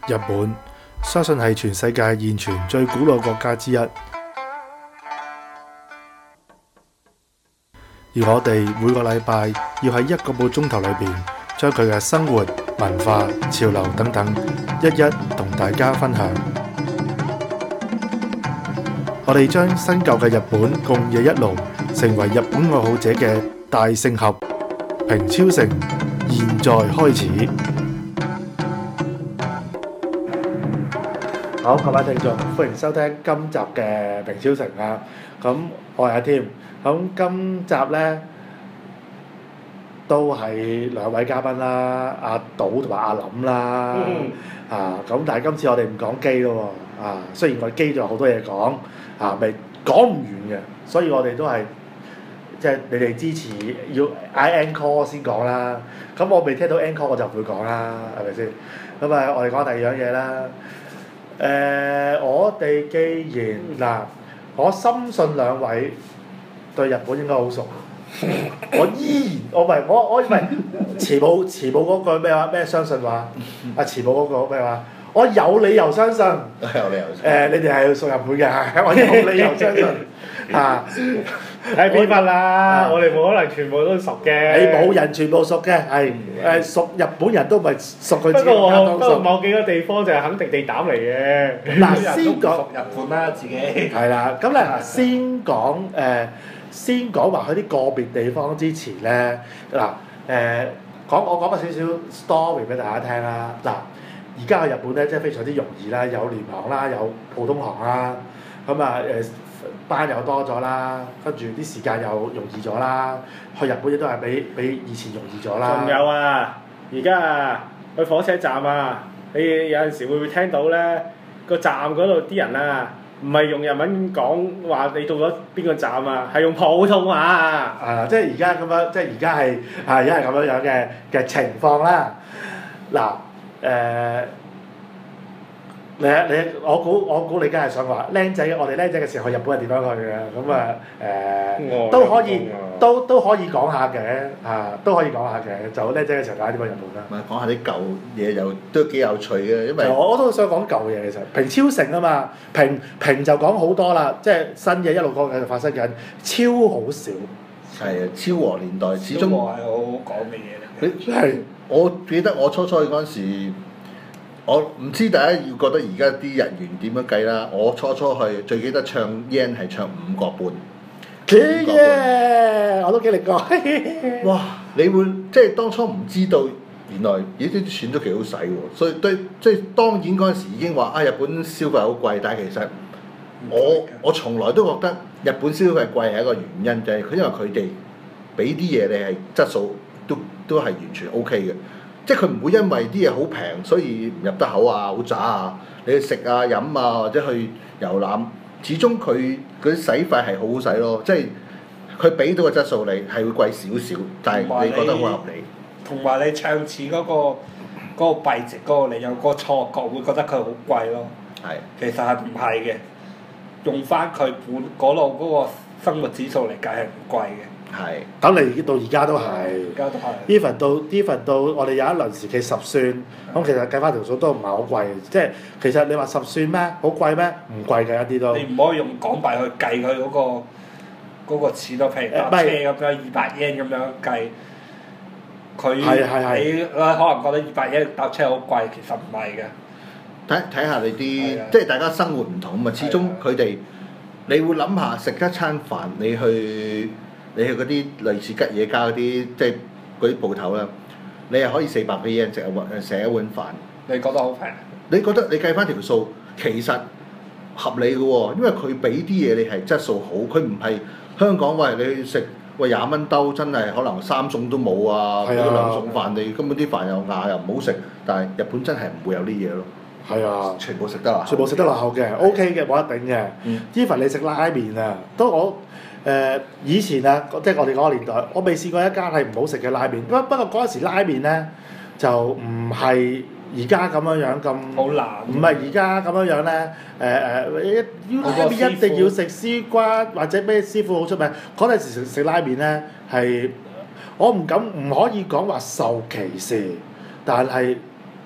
日本相信係全世界現存最古老國家之一，而我哋每個禮拜要喺1個半鐘頭裏邊，將佢嘅生活、文化、潮流等等，一一同大家分享。我哋將新舊嘅日本共冶一爐，成為日本愛好者嘅大聖盒。平超城現在開始。好，各位聽眾，歡迎收聽今集嘅平超城啊！咁我係阿添，咁今集呢都係兩位嘉賓啦，阿賭同埋阿林啦，咁但係今次我哋唔講機咯喎，雖然我哋機仲有好多嘢講，未講唔完嘅，所以我哋都係即係你哋支持要嗌 encore 先講啦。咁我未聽到 encore 我就唔會講啦，係咪先？咁啊，我哋講第二樣嘢啦。我哋既然嗱，我深信兩位對日本應該好熟。我唔係慈母嗰句咩話咩相信話，慈母嗰個咩話？我有理由相信。 有理由相信。 你哋係屬日本嘅，我有理由相信。 睇邊份啦？我哋冇可能全部都熟嘅。 你冇人全部熟嘅，係熟日本人都唔係熟佢自己國家都熟。 不過某幾個地方就係肯定地膽嚟嘅。 嗱，先講日本啦，自己。 係啦，咁咧先講話去啲個別地方之前咧，我講個少少 story 俾大家聽啦。嗱，而家去日本咧，即係非常之容易啦，有廉航啦，有普通航啦，咁班又多咗啦，跟住啲時間又容易咗啦。去日本亦都係比以前容易咗啦。 仲有而家去火車站你有陣時會唔會聽到咧？個站嗰度啲人唔係用日文講話你到咗邊個站係用普通話即係而家咁樣，即係而家係咁樣嘅情況啦。嗱，我估你梗係想話僆仔，我哋僆仔嘅時候去日本係點樣去嘅？咁都可以講下嘅，都可以講下嘅。就僆仔嘅時候大家點去日本啦？ 唔係講下啲舊嘢又都幾有趣嘅，因為我都想講舊嘢其實。平超城啊嘛，平就講好多啦，即係新嘢一路講緊就發生緊，超好笑。 係啊，昭和年代始終係好好講嘅嘢嚟嘅。 係， 我記得我初去嗰陣時，我唔知大家要覺得而家啲日元點樣計啦。我初去最記得唱 yen 係唱5個半。 我都經歷過。 哇！你會即係當初唔知道，原來啲錢都幾好使喎。所以即係當然嗰陣時已經話日本消費好貴，但係其實我從來都覺得日本消費貴係一個原因，就係因為佢哋俾啲嘢你係質素都係完全 OK 嘅，即係佢唔會因為啲嘢好平所以唔入得口好渣你去食飲或者去遊覽，始終佢嗰啲使費係好好使咯，即係佢俾到個質素你係會貴少少，但係你覺得好合理。 同埋你唱似嗰個幣值嗰個，你有個錯覺會覺得佢好貴咯。 係， 其實係唔係嘅，用翻佢本嗰度嗰個生活指數嚟計係唔貴嘅。 係。 等你到而家都係。 而家都係。 even 到我哋有一輪時期10算，咁其實計翻條數都唔係好貴，即係其實你話10算咩？好貴咩？唔貴嘅一啲都。 你唔可以用港幣去計佢嗰個錢咯，譬如搭車咁樣200 yen 咁樣計，佢你可能覺得200 yen 搭車好貴，其實唔係嘅。 睇下你啲，即係大家生活唔同嘛，始終佢哋你會諗下食一餐飯，你去嗰啲類似吉野家嗰啲，即係嗰啲鋪頭啦，你係可以400幾 yen 食一碗飯。 你覺得好平？ 你覺得你計翻條數，其實合理嘅喎，因為佢俾啲嘢你係質素好，佢唔係香港你去食20蚊兜，真係可能3餸都冇嗰2餸飯你根本啲飯又硬又唔好食，但係日本真係唔會有啲嘢咯。 係啊， 全部食得落口嘅，OK 嘅，冇得頂嘅。even 你食拉麵都我以前即係我哋嗰個年代，我未試過一間係唔好食嘅拉麵。不過嗰陣時拉麵咧就唔係而家咁樣咁， 好難。 唔係而家咁樣咧一定要食絲瓜或者咩師傅好出名。嗰陣時食拉麵咧係我唔可以講話受歧視，但係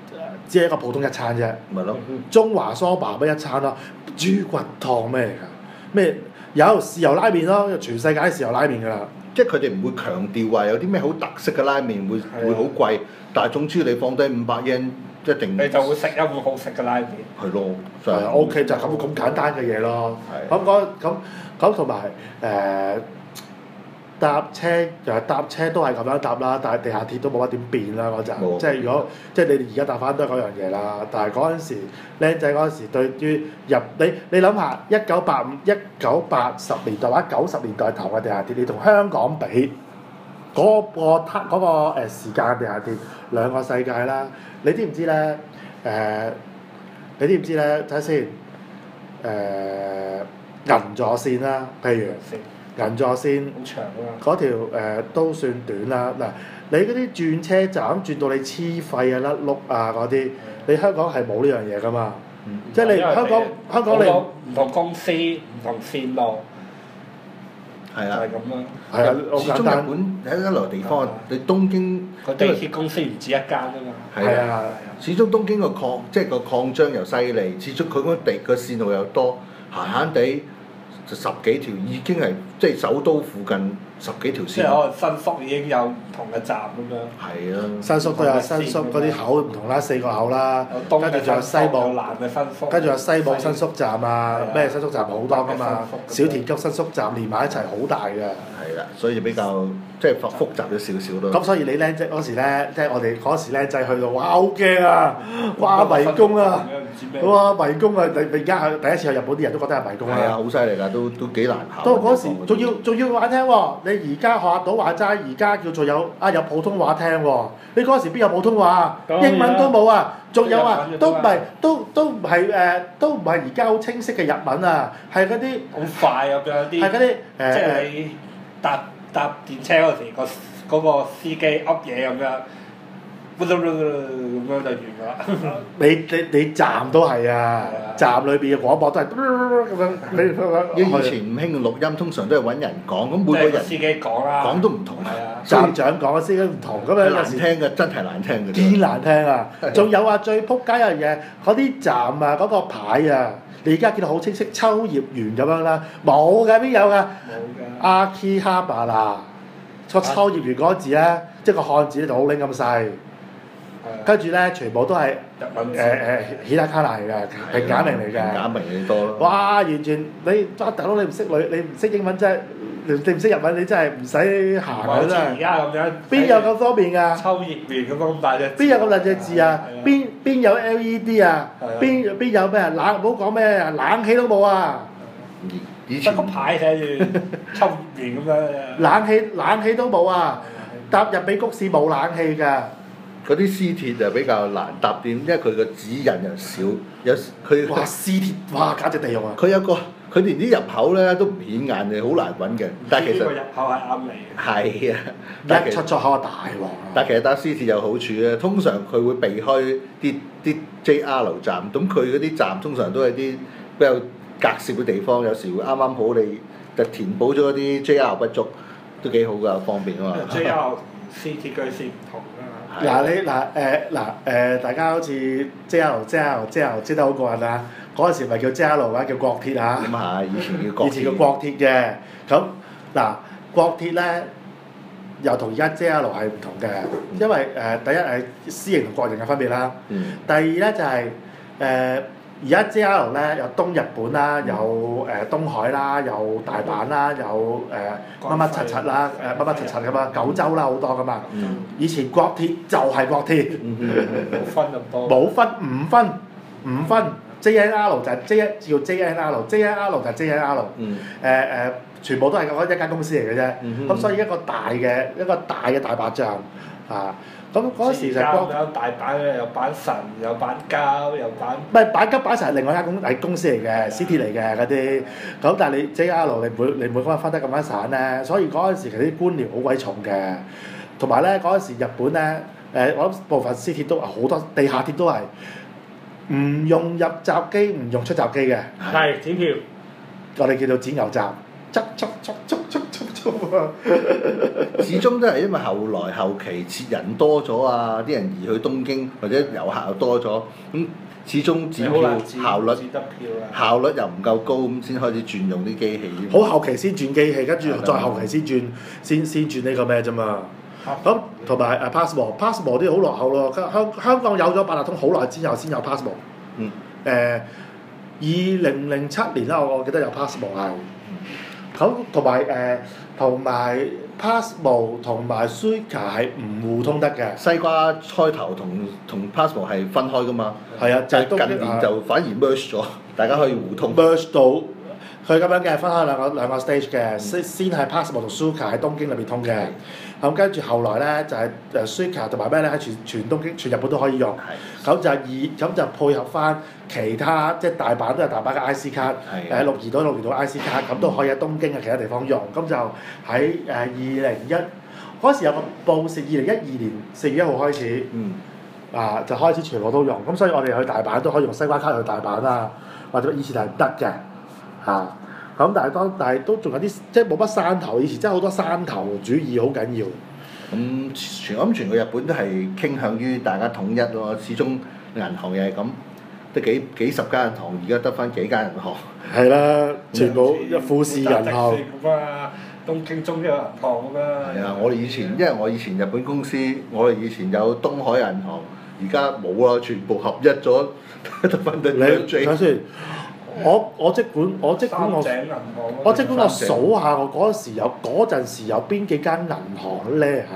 只係一個普通一餐啫。 咪咯， 中華梳扒咩一餐咯？豬骨湯咩嚟㗎？咩有豉油拉麵咯？全世界啲豉油拉麵㗎啦。 即係佢哋唔會強調話有啲咩好特色嘅拉麵會好貴，但係總之你放低500 yen 一定你就會食一碗好食嘅拉麵。 係咯， 係啊 OK 就咁簡單嘅嘢咯。咁同埋搭車都係咁樣搭啦，但係地下鐵都冇乜點變啦嗰陣。即係如果即係你哋而家搭翻都係嗰樣嘢啦。但係嗰陣時僆仔嗰陣時對於你諗下1985、1980年代或者90年代頭嘅地下鐵，你同香港比嗰個時間嘅地下鐵兩個世界啦。你知唔知咧？你知唔知咧？睇下先。銀座線啦，譬如銀座線好長啊！ 嗰條都算短啦。嗱，你嗰啲轉車站轉到你黐肺啊、甩碌啊嗰啲，你香港係冇呢樣嘢噶嘛？即係你香港你唔同公司唔同線路， 係啊， 就係咁啦。 係啊，好始終簡單。 日本喺一來地方，你東京佢地鐵公司唔止一間㗎嘛。 係啊， 始終東京個擴張又犀利，始終佢嗰個線路又多，閒閒地就10幾條，已經係即係首都附近10幾條線。 即係可能新宿已經有唔同嘅站咁樣。 係啊， 新宿都有新宿嗰啲口唔同啦，4個口啦，跟住仲有西武， 南嘅新宿， 跟住有西武新宿站啊，咩新宿站好多噶嘛，小田急新宿站連埋一齊好大嘅。 係啦，所以比較即係複雜咗少少咯。 咁所以你僆仔嗰時咧，即係我哋嗰時僆仔去到，哇好驚啊！哇迷宮啊！哇迷宮啊！你而家第一次去日本啲人都覺得係迷宮係啊， 啊！ 好犀利㗎，都幾難考。 到嗰時仲要話聽喎，你而家學到話齋，而家叫做有普通話聽喎。你嗰時邊有普通話啊？英文都冇啊！仲有啊，都唔係而家好清晰嘅日文啊，係嗰啲好快咁樣啲。 係嗰啲即係你搭電車嗰時，嗰個司機噏嘢咁樣。咁樣就完啦。 你站都係啊，站裏邊嘅廣播都係咁樣。 以前唔興錄音，通常都係揾人講，咁每個人司機講啦， 講都唔同。 站長講嘅司機唔同，咁樣難聽嘅真係難聽嘅。 堅難聽啊！仲有啊，最撲街一樣嘢，嗰啲站啊，嗰個牌啊，你而家見到好清晰，秋葉原咁樣啦，冇嘅邊有㗎？ 冇㗎。 Akihabara，個秋葉原嗰個字咧，即係個漢字咧就好拎咁細。跟住咧，全部都係日文希拉卡嚟嘅平假名嚟嘅。 平假名你多咯。 哇！完全你大佬你唔識你唔識英文真係，你唔識日文你真係唔使行嘅真係。 而家咁樣。 邊有咁方便㗎？ 秋葉原咁大隻。 邊有咁大隻字啊？邊有 LED 啊？邊有咩啊？唔好講咩啊！冷氣都冇啊！ 以前個牌寫住秋葉原咁樣。 冷氣都冇啊！搭入比谷市冇冷氣㗎。 嗰啲私鐵就比較難搭點，因為佢個指引又少，佢哇私鐵哇簡直地獄啊！ 佢連啲入口咧都唔顯眼嘅，好難揾嘅。但係其實呢個入口係啱嚟嘅。 係啊， 一出咗口就大鑊。 但係其實搭私鐵有好處咧，通常佢會避開啲 JR 站，咁佢嗰啲站通常都係啲比較隔涉嘅地方，有時會啱啱好你就填補咗啲 JR 不足，都幾好㗎，方便啊嘛。 JR 私鐵居線唔同㗎嘛。 大家好似 JR 知得好過癮啊！嗰陣時咪叫 JR 啊，叫國鐵啊。 咁啊，以前叫國鐵。 以前叫國鐵嘅，咁國鐵咧又同而家 JR 係唔同嘅，因為第一係私營同國營嘅分別啦。第二咧就係而家 JR 咧有東日本啦，有東海啦，有大阪啦，有乜乜柒柒啦，乜乜柒柒㗎嘛，九州啦好多㗎嘛。以前國鐵就係國鐵， 冇分咁多。 冇分五分 JNR 就係叫 JNR，JNR 就係 JNR。全部都係嗰一間公司嚟嘅啫。咁所以一個大嘅大白象啊！咁嗰時就有大阪嘅，有阪神，有阪交，有阪。 唔係阪急阪神係另外一間公司嚟嘅，私鐵嚟嘅嗰啲。咁但係你 JR 你唔會分得咁樣散咧，所以嗰陣時其實啲官僚好鬼重嘅。同埋咧嗰陣時日本咧我諗部分私鐵都好多地下鐵都係唔用入閘機，唔用出閘機嘅。 係剪票。 我哋叫做剪牛閘， 鐘啊！ 始終都係因為後期設人多咗啊，啲人移去東京或者遊客又多咗，咁始終轉票效率又唔夠高，咁先開始轉用啲機器。 好後期先轉機器，跟住再後期先轉呢個咩啫嘛？咁同埋Pasmo 啲好落後咯，香港有咗八達通好耐之後先有 Pasmo。 嗯。 2007年啦，我記得有 Pasmo 係。咁同埋 Pasmo 同埋 Suica 係唔互通得嘅。 西瓜開頭同 Pasmo 係分開噶嘛。 係啊，就係近年就反而 merge 咗，大家可以互通。 merge 到。佢咁樣嘅分開兩個 stage 嘅，先係 Pasmo 同 Suica 喺東京裏邊通嘅，咁跟住後來咧就係Suica 同埋咩咧喺全東京、全日本都可以用，咁就配合翻其他即係大阪都有大阪嘅 IC 卡，鹿兒島 IC 卡，咁都可以喺東京嘅其他地方用，咁就喺2001嗰時有個報時，2012年4月1號開始，就開始全部都用，咁所以我哋去大阪都可以用西瓜卡去大阪啊，或者以前係唔得嘅。咁但係都仲有啲即係冇乜山頭，以前真係好多山頭主義好緊要。 全個日本都係傾向於大家統一咯，始終銀行又係咁，得幾十間銀行，而家得翻幾間銀行。 係啦，全部富士銀行。 咁啊，東京中央銀行咁啊。 係啊，因為我以前日本公司，我哋以前有東海銀行，而家冇啦，全部合一咗，得翻得兩 J。 睇先。我即管我數下我嗰陣時有邊幾間銀行咧？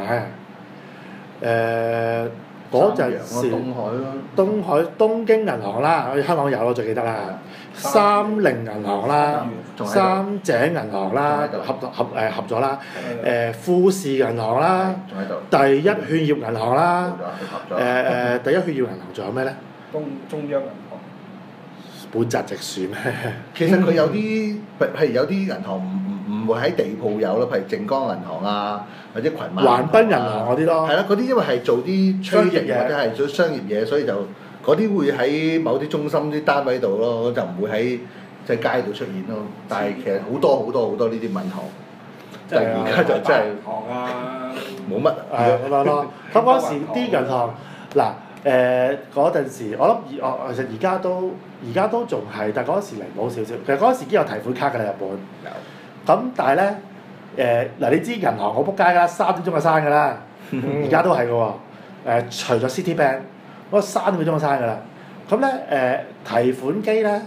嗰陣時東京銀行啦，香港有我最記得啦。三菱銀行啦，三井銀行啦，合咗啦。富士銀行啦，第一勸業銀行啦。第一勸業銀行仲有咩咧？ 中央銀行。 本質直樹咩？ 其實佢有啲，譬如有啲銀行唔會喺地鋪有咯，譬如靜岡銀行啊，或者群馬橫濱銀行嗰啲咯。 係啦，嗰啲因為係做啲商業嘢或者係做商業嘢，所以就嗰啲會喺某啲中心啲單位度咯，就唔會喺即係街度出現咯。但係其實好多呢啲銀行，但係而家就真係冇乜。 咁樣咯。咁嗰時啲銀行嗱。嗰陣時，我諗其實而家都仲係，但係嗰陣時離譜少少。其實嗰陣時已經有提款卡㗎啦，日本。咁但係咧，你知銀行好仆街㗎啦，3點鐘就閂㗎啦。而家都係㗎喎。除咗 Citibank，嗰3點鐘就閂㗎啦。咁咧提款機咧，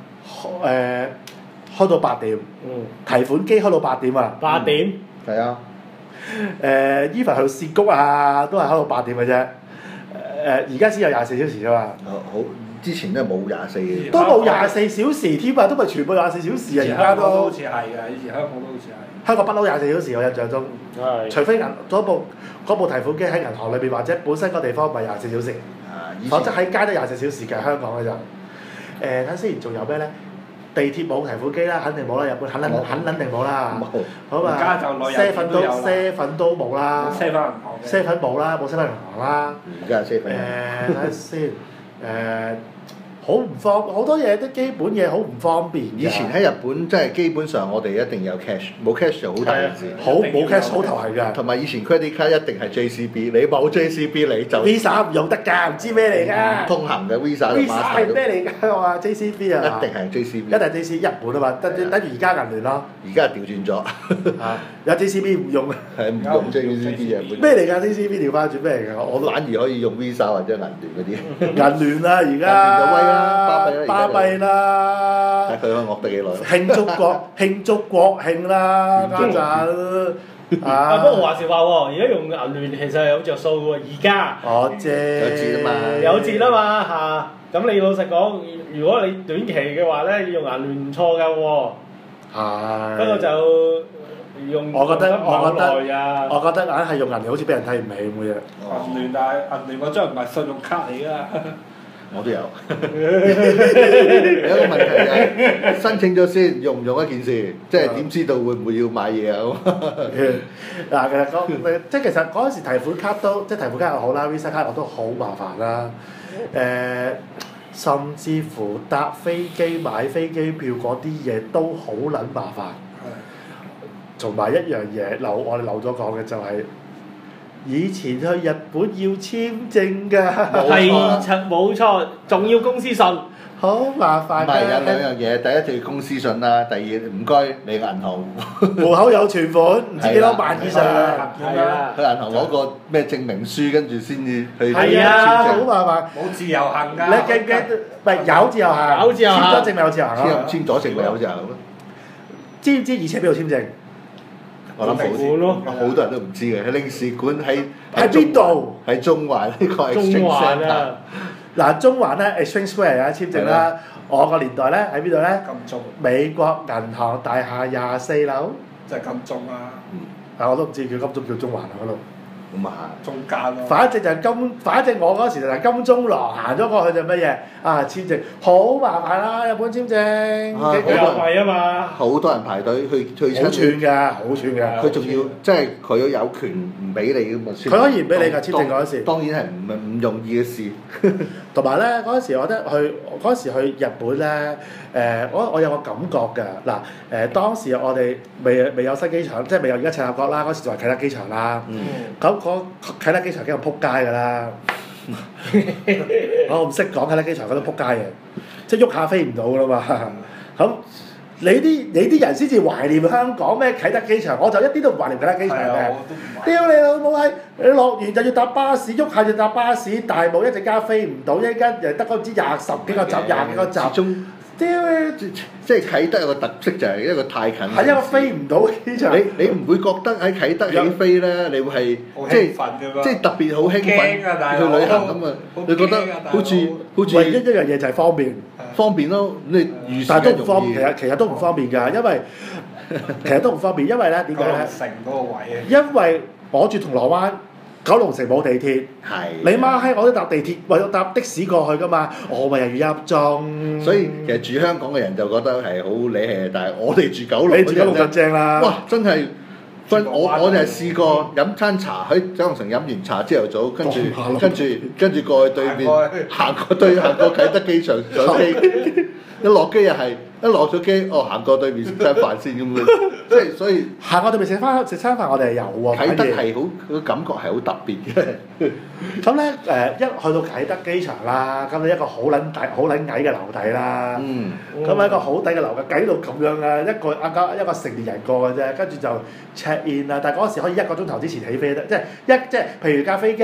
開到8點。提款機開到8點啊！8點。 係啊。 even 去涉谷啊，都係開到8點嘅啫。而家先有24小時啫嘛。 好，之前都冇24嘅。 都冇24小時添啊，都咪全部24小時啊！而家都好似係㗎，以前香港都好似係。 香港不嬲24小時，我印象中。除非嗰部提款機喺銀行裏邊，或者本身個地方唔係24小時。否則喺街都24小時嘅，香港嘅就。睇先，仲有咩咧？地鐵冇提款機啦，肯定冇啦，日本肯定冇啦。好嘛。而家就7都冇啦。7冇啦，冇7銀行啦。 而家係7。 睇下先，好多嘢都基本嘢好唔方便。 以前喺日本真係基本上我哋一定有 cash， 冇 cash 就好大件事。 冇 cash 好頭係㗎。 同埋以前 credit card 一定係 JCB， 你冇 JCB 你就 Visa 唔用得㗎，唔知咩嚟㗎。 唔通行嘅 Visa 同 Master 係咩嚟㗎？我話 JCB 啊。 一定係 JCB。 一定係 JCB 日本啊嘛，等於而家銀聯咯。 而家調轉咗。 有 JCB 唔用。 係唔用 JCB 啊？ 咩嚟㗎 ？JCB 調翻轉咩嚟㗎？我反而可以用 Visa 或者銀聯嗰啲。 銀聯啦，而家。 就威啦， 巴閉啦！ 睇佢可以惡得幾耐？ 慶祝國慶啦，家陣。 不過話時話喎，而家用銀聯其實係有着數喎，而家。有折啊嘛嚇！咁你老實講，如果你短期嘅話咧，用銀聯唔錯㗎喎。係。不過就用我覺得硬係用銀聯好似俾人睇唔起咁嘅嘢。 銀聯但係銀聯嗰張唔係信用卡嚟㗎。 我都有。有一個問題係申請咗先用唔用一件事，即係點知道會唔會要買嘢啊？ 嗱，其實嗰陣時提款卡都即係提款卡又好啦 ，Visa 卡我都好麻煩啦。甚至乎搭飛機買飛機票嗰啲嘢都好撚麻煩。 同埋一樣嘢我哋漏咗講嘅就係、以前去日本要簽證㗎， 係冇錯，仲要公司信。 好麻煩㗎。 唔係有兩樣嘢，第一就要公司信啦，第二唔該你個銀行戶口有存款，唔知幾多萬以上。 係啊， 去銀行攞個咩證明書，跟住先至去係啊，好簽證。 麻煩。 冇自由行㗎。 你記唔記得？唔係有自由行， 有自由行簽咗證咪有自由行咯。 簽咗證咪有就係咯。 知唔知以前邊度簽證？ 我諗領事咯好多人都唔知嘅，喺領事館喺邊度？ 喺中環呢個中 Exchange 環 Centre 啊， 嗱，中環咧 Exchange Square 啊簽證啦。我個年代咧喺邊度咧？ 金鐘， 美國銀行大廈24樓。 即係金鐘啦， 但我都唔知叫金鐘叫中環啊嗰度。 咁啊中間咯。 反正就係反正我嗰時就係金鐘廊行咗過去就乜嘢啊簽證好麻煩啦，日本簽證啊佢有位啊嘛。 好多人排隊去好串㗎，好串㗎。 佢仲要即係佢有權唔俾你㗎嘛？ 佢可以唔俾你㗎簽證嗰陣時。 當然係唔容易嘅事。 同埋咧嗰陣時，我覺得去日本咧，我有個感覺㗎嗱當時我哋未有新機場，即係未有而家赤鱲角啦，嗰時就係啟德機場啦。咁啟德機場幾咁撲街㗎啦！我唔識講啟德機場嗰度撲街嘅，即係喐下飛唔到㗎嘛。咁你啲人先至懷念香港咩啟德機場，我就一啲都唔懷念啟德機場嘅。屌你老母閪！你落完就要搭巴士，喐下就搭巴士，大霧一陣間飛唔到，一陣間又得嗰唔知十幾個閘，廿幾個閘。 始終屌你！ 即係啟德有個特色就係一個太近。 係一個飛唔到嘅機場。 你唔會覺得喺啟德起飛咧，你會係即係特別好興奮去旅行咁啊！你覺得好似唯一一樣嘢就係方便咯，你預但係時都唔方便，其實都唔方便㗎，因為其實都唔方便，因為咧點解咧？ 城嗰個位啊。 因為我住銅鑼灣，九龍城冇地鐵。 係。 你媽閪我都搭地鐵，為咗搭的士過去㗎嘛，我咪又要入鐘。 所以其實住香港嘅人就覺得係好理氣，但係我哋住九龍， 你住九龍就正啦。 哇！真係〜我哋係試過飲餐茶喺九龍城飲完茶朝頭早，跟住過去對面行過啟德機場上機，一落機又係一落咗機，行過對面食餐飯先咁樣，即係所以行過對面食餐飯我哋係有喎。 啟德係好個感覺係好特別嘅。 咁咧一去到啟德機場啦，咁你一個好撚矮嘅樓底啦，咁喺一個好低嘅樓嘅，計到咁樣啊，一個成年人過嘅啫，跟住就 check in 啦。但係嗰時可以1個鐘頭之前起飛得，即係譬如架飛機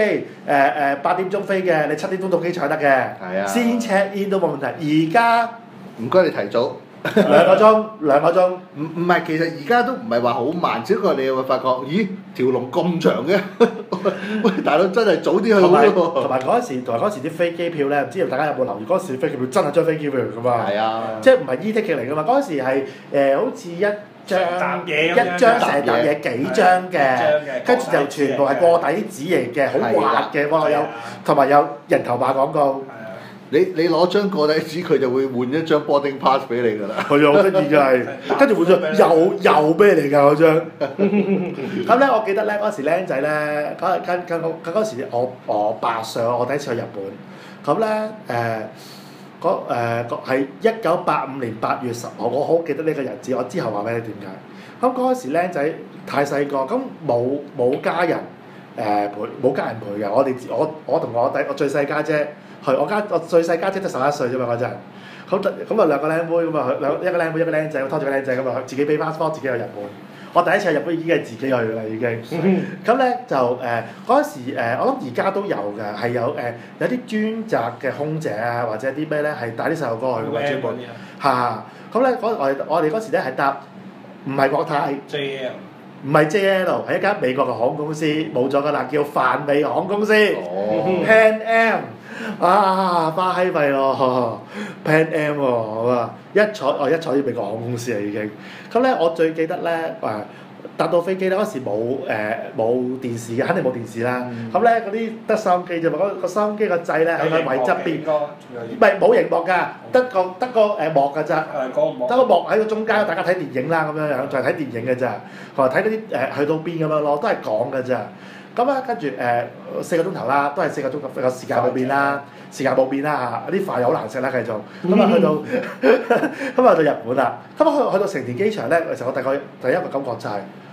8點鐘飛嘅，你7點鐘到機場得嘅， 係啊， 先 check in 都冇問題。而家唔該你提早 2個鐘。 唔係，其實而家都唔係話好慢，只不過你會發覺，咦條龍咁長嘅，喂大佬真係早啲去好喎。 同埋嗰陣時啲飛機票咧，唔知大家有冇留意？嗰陣時飛機票真係張飛機票嚟㗎嘛。係啊， 即係唔係 e-ticket 嚟㗎嘛？嗰陣時係好似一張成沓嘢幾張嘅，跟住就全部係過底紙嚟嘅，好滑嘅喎，同埋有人頭馬廣告。 你攞張過底紙，佢就會換一張 boarding pass 俾你㗎啦。 係啊，好得意㗎係，跟住換張又咩嚟㗎嗰張？咁咧，我記得咧嗰時僆仔咧，嗰時我8歲，我第一次去日本。咁咧係1985年8月10號，我好記得呢個日子。我之後話俾你點解。咁嗰時僆仔太細個，咁冇家人冇家人陪嘅。我同我最細家姐。係我最細家姐得11歲啫嘛嗰陣，咁啊兩個僆妹咁啊一個僆妹一個僆仔，我拖住個僆仔咁啊自己俾 passport 自己去日本。我第一次去日本已經係自己去啦已經。咁咧就嗰時我諗而家都有㗎，係有啲專責嘅空姐啊或者啲咩咧係帶啲細路哥去㗎嘛專門嚇。咁咧我哋嗰時咧係搭唔係國泰 JL， 唔係 JL 係一間美國嘅航空公司冇咗㗎啦，叫泛美航空公司 Pan Am。花閪費喎 Pan Am 喎，好啊！一坐啲美國航空公司啦已經。咁咧我最記得咧搭到飛機咧嗰時冇電視嘅，肯定冇電視啦。咁咧嗰啲得收音機啫嘛，個收音機個掣咧喺個位側邊，唔係冇熒幕㗎，得個幕㗎咋，得個幕喺個中間，大家睇電影啦咁樣樣，就係睇電影嘅咋，同埋睇嗰啲去到邊咁樣咯，都係講㗎咋。咁啊，跟住4個鐘頭啦，都係4個鐘頭個時間冇變啦，時間冇變啦嚇，啲飯又好難食啦繼續。咁啊去到，咁啊去到日本啦。咁去到成田機場咧，其實我第一個感覺就係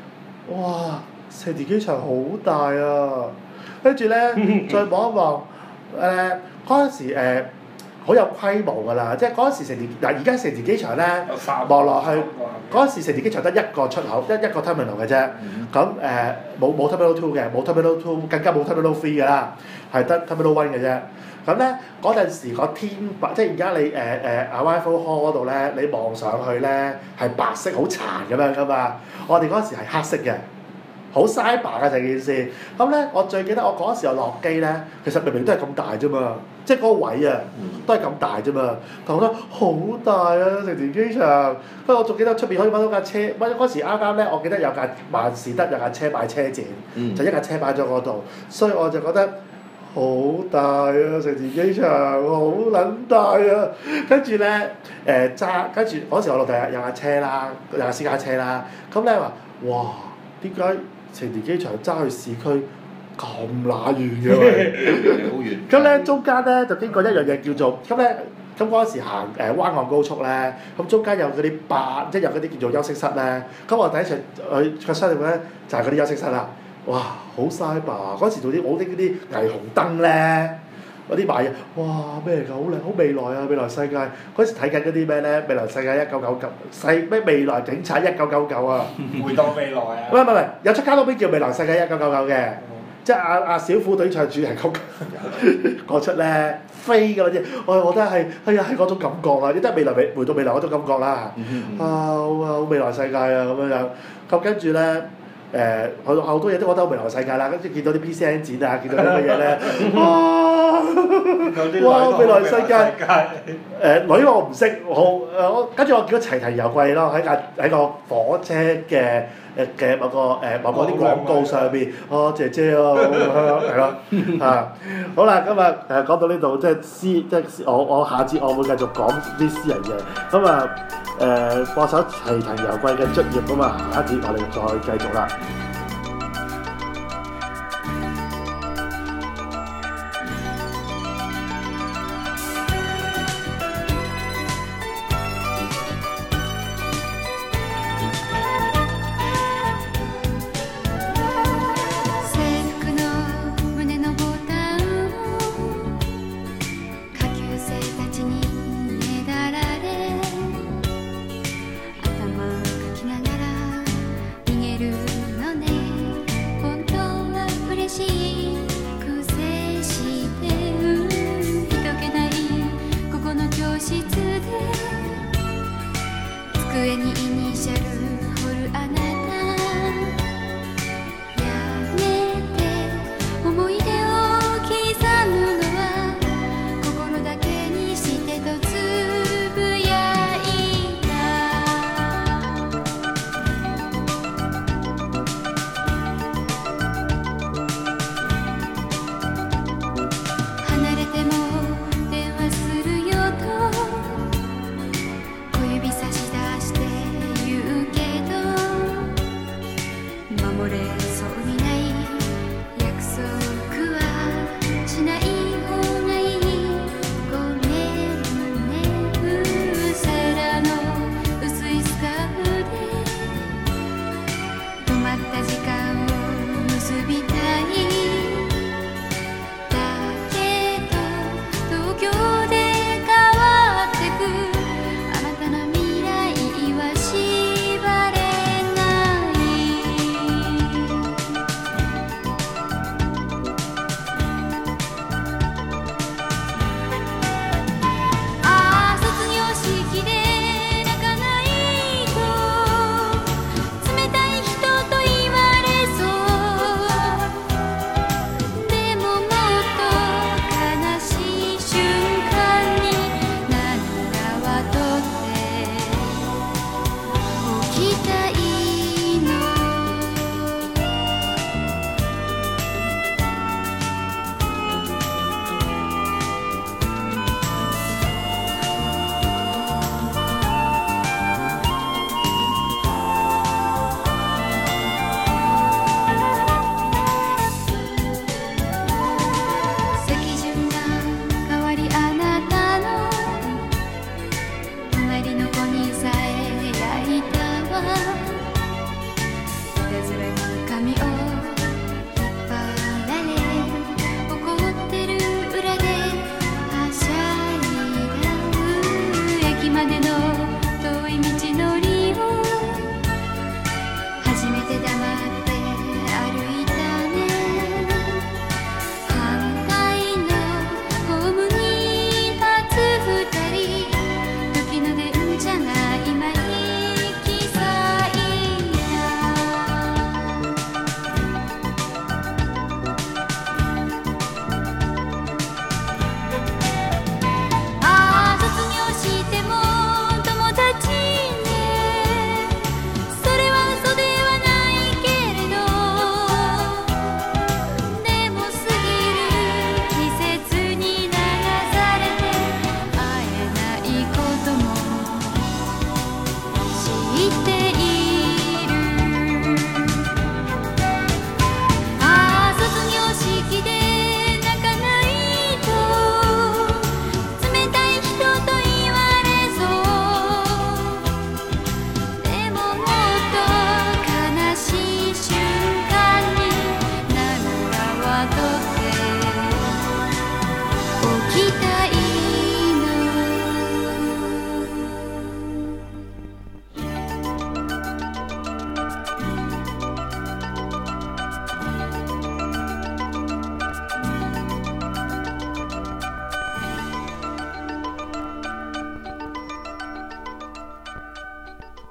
哇！成田機場好大啊！跟住咧再望一望嗰陣時好有規模㗎啦，即係嗰陣時成田嗱，而家成田機場咧望落去嗰陣時成田機場得一個出口，一個 terminal 嘅啫。咁冇 terminal 2嘅，冇 terminal 2，更加冇 terminal 3㗎啦，係得 terminal 1嘅啫。咁咧嗰陣時個天白，即係而家你Arrival Hall 嗰度咧，你望上去咧係白色好殘咁樣㗎嘛。我哋嗰陣時係黑色嘅。好 cyber 㗎成件事，咁咧我最記得我嗰時候落機咧，其實明明都係咁大啫嘛，即係嗰個位啊，都係咁大啫嘛，但我覺得好大啊成田機場，不過我仲記得出邊可以揾到架車，嗰時啱啱咧，我記得有架萬事得有架車擺車展，就一架車擺咗嗰度，所以我就覺得好大啊成田機場，好撚大啊！跟住咧跟住嗰時我落地有架車啦，有架私家車啦，咁咧話哇點解？成田機場揸去市區咁乸遠嘅喎， 好遠。 咁咧中間咧就經過一樣嘢叫做咁嗰陣時行灣岸高速咧，咁中間有嗰啲即係有嗰啲叫做休息室咧。咁我第一場去個商店咧就係嗰啲休息室啦。哇，好 cyber！嗰時做啲冇啲嗰啲霓虹燈咧，嗰啲賣嘢，哇咩嚟㗎？好靚，好未來啊！未來世界嗰時睇緊嗰啲咩咧？未來世界1999，咩未來警察1999啊！ 回到未來啊！ 唔係，有出卡通片叫《未來世界1999》嘅，即係阿小虎隊唱主題曲嗰出咧飛㗎嗰啲，我覺得係嗰種感覺啊！亦都係回到未來嗰種感覺啦。好未來世界啊咁樣樣，咁跟住咧。好多嘢都覺得好未來世界啦，跟住見到啲 PCN 展啊，見到啲乜嘢咧，哇！未來世界女我唔識，跟住我見到齊藤由貴咯，喺個火車嘅某個啲廣告上邊，姐姐係咯好啦，今日講到呢度，即係我下次我會繼續講啲私人嘢，咁啊。播首齊藤由貴嘅《卒業》咁啊，下一節我哋再繼續啦。 頭かきながら逃げるのね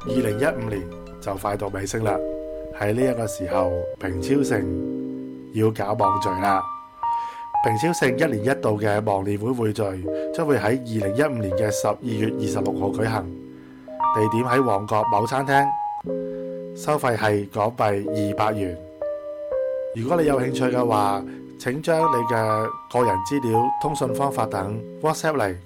2015年就快到尾聲啦，喺呢一個時候，平超盛要搞網聚啦。平超盛1年1度嘅忘年會匯聚將會喺2015年嘅12月26號舉行，地點喺旺角某餐廳，收費係港幣200元。如果你有興趣嘅話，請將你嘅個人資料、通訊方法等 WhatsApp 嚟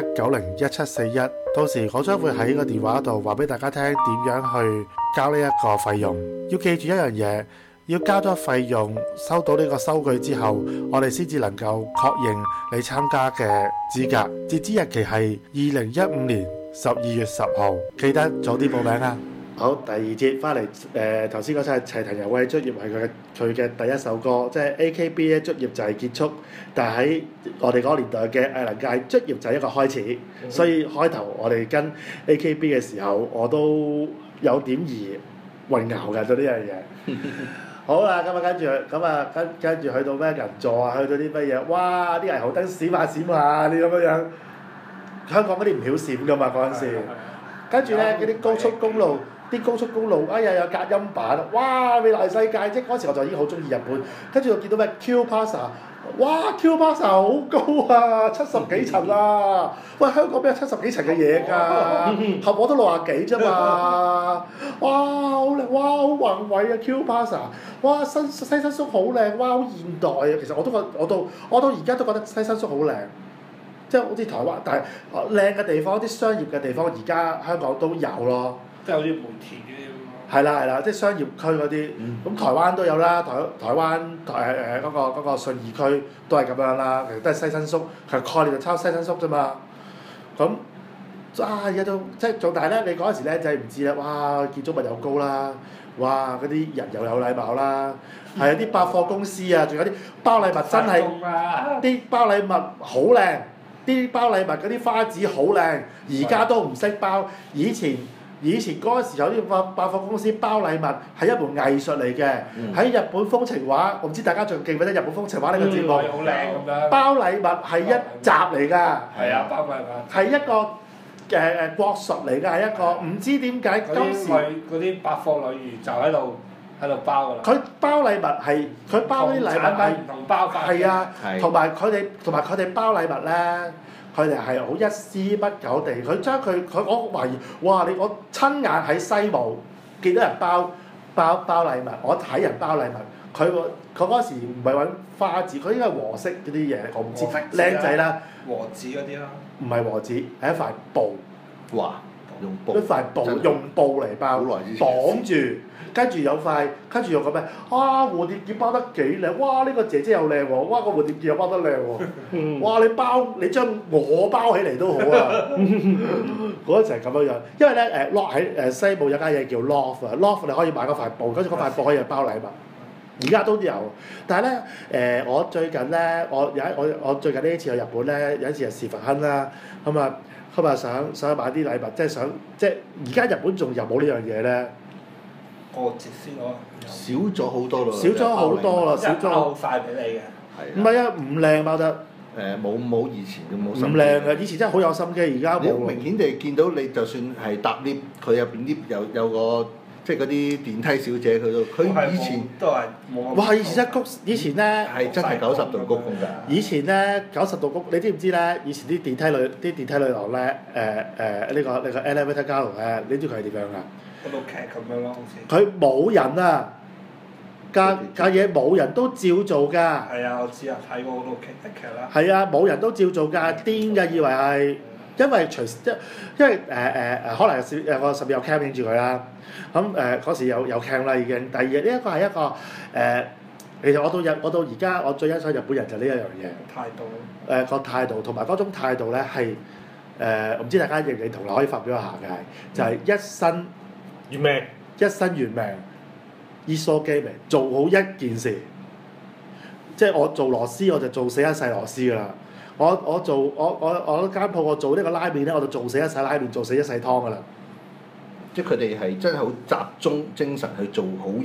91901741，到時我將會喺個電話度話俾大家聽點樣去交呢一個費用。要記住一樣嘢，要交咗費用，收到呢個收據之後，我哋先至能夠確認你參加嘅資格。截止日期係2015年12月10號，記得早啲報名啊！好，第二節翻嚟，頭先嗰首係齊藤由貴卒業係佢嘅第一首歌，即係 AKB 咧卒業就係結束，但係喺我哋嗰個年代嘅藝能界卒業就係一個開始，所以開頭我哋跟 AKB 嘅時候，我都有點兒混淆嘅對呢樣嘢。好啦，跟住去到咩銀座啊，去到啲乜嘢，哇！啲霓虹燈閃下閃下，你咁樣，香港嗰啲唔曉閃噶嘛嗰陣時，跟住咧嗰啲高速公路。啲高速公路，哎呀有隔音板，哇！未來世界，即嗰時我就已經好中意日本，跟住我見到咩 Q Plaza， 哇 Q Plaza 好高啊，70幾層啊！喂，香港邊有70幾層嘅嘢㗎？合我都60幾啫嘛！哇，好靚，哇好宏偉啊 Q Plaza， 哇西新宿好靚，哇好現代啊！其實我到而家都覺得西新宿好靚，即係好似台灣，但係靚嘅地方，啲商業嘅地方，而家香港都有咯。 即係好似梅田嗰啲咁咯。 係啦，即係商業區嗰啲，咁台灣都有啦，台灣嗰個信義區都係咁樣啦，其實都係西新宿，其實概念就抄西新宿啫嘛。咁而家都即係做大咧，你嗰陣時僆仔唔知啦，哇建築物又高啦，哇嗰啲人又有禮貌啦，係啊啲百貨公司啊，仲有啲包禮物真係，啲包禮物好靚，啲包禮物嗰啲花紙好靚，而家都唔識包，以前嗰陣時有啲百貨公司包禮物係一門藝術嚟嘅，喺日本風情畫，我唔知大家仲記唔記得日本風情畫呢個節目？ 好靚咁樣。 包禮物係一集嚟㗎。 係啊，包禮物。 係一個國術嚟㗎，係一個唔知點解當時嗰啲百貨女兒就喺度包㗎啦。 佢包禮物係佢包啲禮物係唔同包法。 係啊，同埋佢哋包禮物咧。佢哋係好一絲不苟地，佢將佢我懷疑，哇！我親眼喺西武見到人包禮物，我睇人包禮物，佢嗰時唔係揾花紙，佢應該係和式嗰啲嘢，我唔知。靚仔啦， 和紙嗰啲啦。唔係和紙，係一塊布。 哇！用布。 一塊布用布嚟包，綁住，跟住有個咩？哇！蝴蝶結包得幾靚，哇！呢個姐姐又靚喎，哇！個蝴蝶結又包得靚喎，哇！你將我包起嚟都好啊！嗰陣時係咁樣，因為咧喺西部有間嘢叫 Loft 啊 ，Loft 你可以買嗰塊布，跟住嗰塊布可以包禮物。而家都有，但係咧我最近咧，我最近呢一次去日本咧，有一次係事發亨啦，咁啊想買啲禮物，即係而家日本仲有冇呢樣嘢咧？ 過節先咯。 少咗好多咯。 少咗好多啦，少咗。 包晒俾你嘅。 係。唔係啊，唔靚包得。 冇以前咁冇心機。 唔靚啊！以前真係好有心機，而家冇。 你好明顯地見到你，就算係搭 lift，佢入邊 lift 有個。即係嗰啲電梯小姐佢以前都係冇。 哇！以前真係以前咧係真係90度鞠躬㗎。 以前咧90度鞠，你知唔知咧？以前啲電梯女郎咧，呢個 elevator girl 咧，你知佢係點樣㗎？ 嗰套劇咁樣咯，好似。 佢冇人啊，架嘢冇人都照做㗎。 係啊，我知啊，睇過嗰套劇啦。 係啊，冇人都照做㗎，癲㗎，以為係。因為可能有個上面有 cam 影住佢啦，咁嗰時有 cam 啦已經。第二呢一個係一個其實我到而家我最欣賞日本人就呢一樣嘢。 態度。 個態度同埋嗰種態度咧係唔知大家認唔認同啦，可以發表一下嘅，就係一生懸命， 一生懸命，一生懸命做好一件事，即係我做螺絲我就做死一世螺絲㗎啦。我間鋪我做呢個拉麵咧，我就做死一世拉麵，做死一世湯㗎啦。 即係佢哋係真係好集中精神去做好一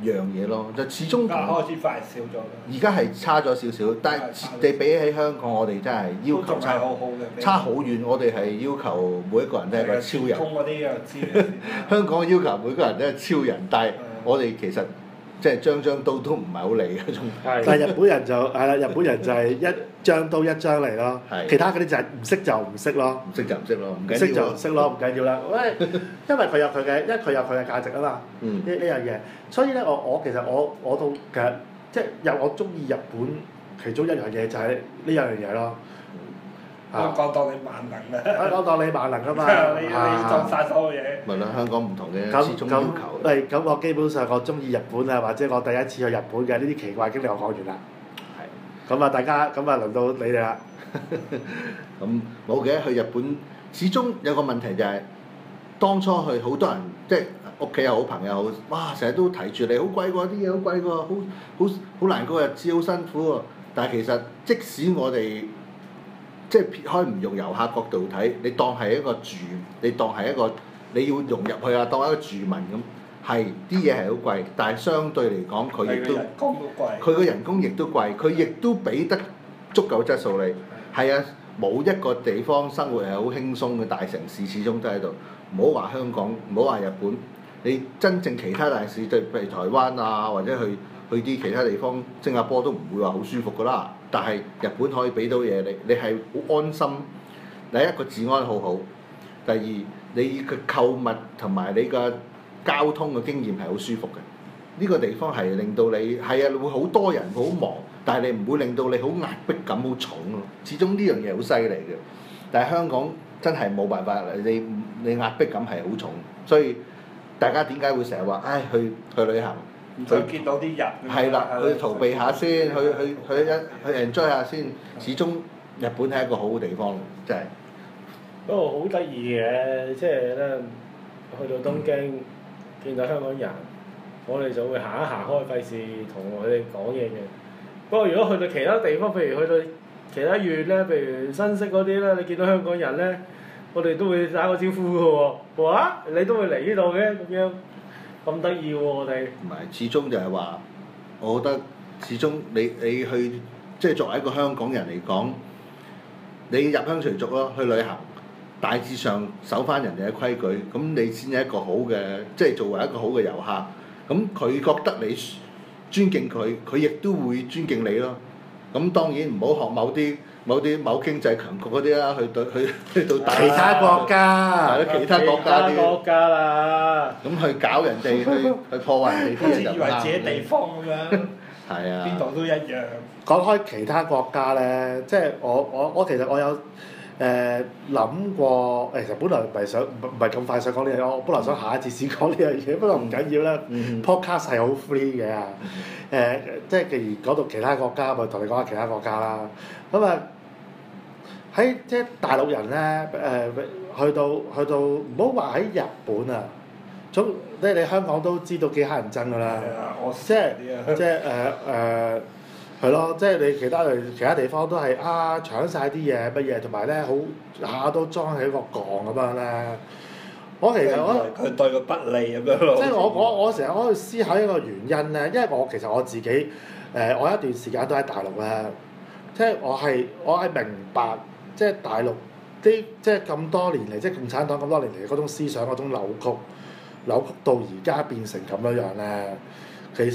樣嘢咯，就始終而家開始快少咗啦。 而家係差咗少少，但係你比起香港，我哋真係要求係好好嘅， 差好遠。我哋係要求每一個人都係個超人。 嗰啲又知香港要求每個人都係超人，但係我哋其實即係張張刀都唔係好嚟嗰種。 但係日本人就係啦，日本人就係一張刀一張嚟咯，其他嗰啲就係唔識就唔識咯， 唔識就唔識咯，唔緊要。 識就唔識咯，唔緊要啦。喂，因為佢有佢嘅價值啊嘛，呢樣嘢。所以咧，我其實我到其實即係有我中意日本其中一樣嘢就係呢樣嘢咯。 香港當你萬能啊！ 香港當你萬能啊嘛， 你做晒所有嘢。 咪啦，香港唔同嘅始終要求。 咁我基本上我中意日本啊，或者我第一次去日本嘅呢啲奇怪經歷我講完啦。係。咁啊，大家咁啊，輪到你哋啦。 咁冇嘅，去日本始終有個問題就係，當初去好多人即係屋企又好朋友好，哇！成日都提住你好貴喎，啲嘢好貴喎，好難過日子，好辛苦喎。但係其實即使我哋即係撇開唔用遊客角度睇，你當係一個住，你當係一個你要融入去啊，當一個住民咁，係啲嘢係好貴，但係相對嚟講佢亦都佢個人工亦都貴，佢亦都俾得足夠質素你。係啊，冇一個地方生活係好輕鬆嘅，大城市始終都喺度。唔好話香港，唔好話日本，你真正其他大市，即係譬如台灣啊，或者去啲其他地方，新加坡都唔會話好舒服㗎啦。但係日本可以俾到嘢你，你係好安心。第一個治安好好，第二你嘅購物同埋你嘅交通嘅經驗係好舒服嘅。呢個地方係令到你係啊會好多人好忙，但係你唔會令到你好壓迫感好重咯。始終呢樣嘢好犀利嘅，但係香港真係冇辦法，你壓迫感係好重，所以大家點解會成日話唉去旅行？ 去見到啲人。 係啦，去逃避下先，去 enjoy 下先。始終日本係一個好嘅地方，真係。 不過好得意嘅，即係咧去到東京見到香港人，我哋就會行一行開，費事同佢哋講嘢嘅。不過如果去到其他地方，譬如去到其他縣咧，譬如新潟嗰啲咧，你見到香港人咧，我哋都會打個招呼嘅喎。哇！你都會嚟呢度嘅咁樣，咁得意喎我哋。 唔係，始終就係話，我覺得始終你去即係作為一個香港人嚟講，你入鄉隨俗咯，去旅行，大致上守翻人哋嘅規矩，咁你先係一個好嘅，即係作為一個好嘅遊客。咁佢覺得你尊敬佢，佢亦都會尊敬你咯。咁當然唔好學某經濟強國嗰啲啦，去到其他國家， 係咯，其他國家啦。 咁去搞人哋，去破壞人哋啲嘢就以為自己地方咁樣。 係啊。 邊度都一樣。 講開其他國家咧，即係我其實我有諗過，其實本來唔係咁快想講呢樣嘢，我本來想下一節先講呢樣嘢，不過唔緊要啦。Podcast 係好 free 嘅，即係既然講到其他國家，咪同你講下其他國家啦。咁啊喺即係大陸人咧，去到唔好話喺日本啊，即係你香港都知道幾乞人憎㗎啦。即係係咯，即係你其他地方都係搶晒啲嘢乜嘢，同埋咧好下都裝喺個槓咁樣咧。我其實佢對佢不利咁樣咯。 即係我成日喺度思考一個原因咧，因為其實我自己我一段時間都喺大陸咧，即係我係明白即係大陸啲即係咁多年嚟，即係共產黨咁多年嚟嗰種思想嗰種扭曲到而家變成咁樣樣咧，其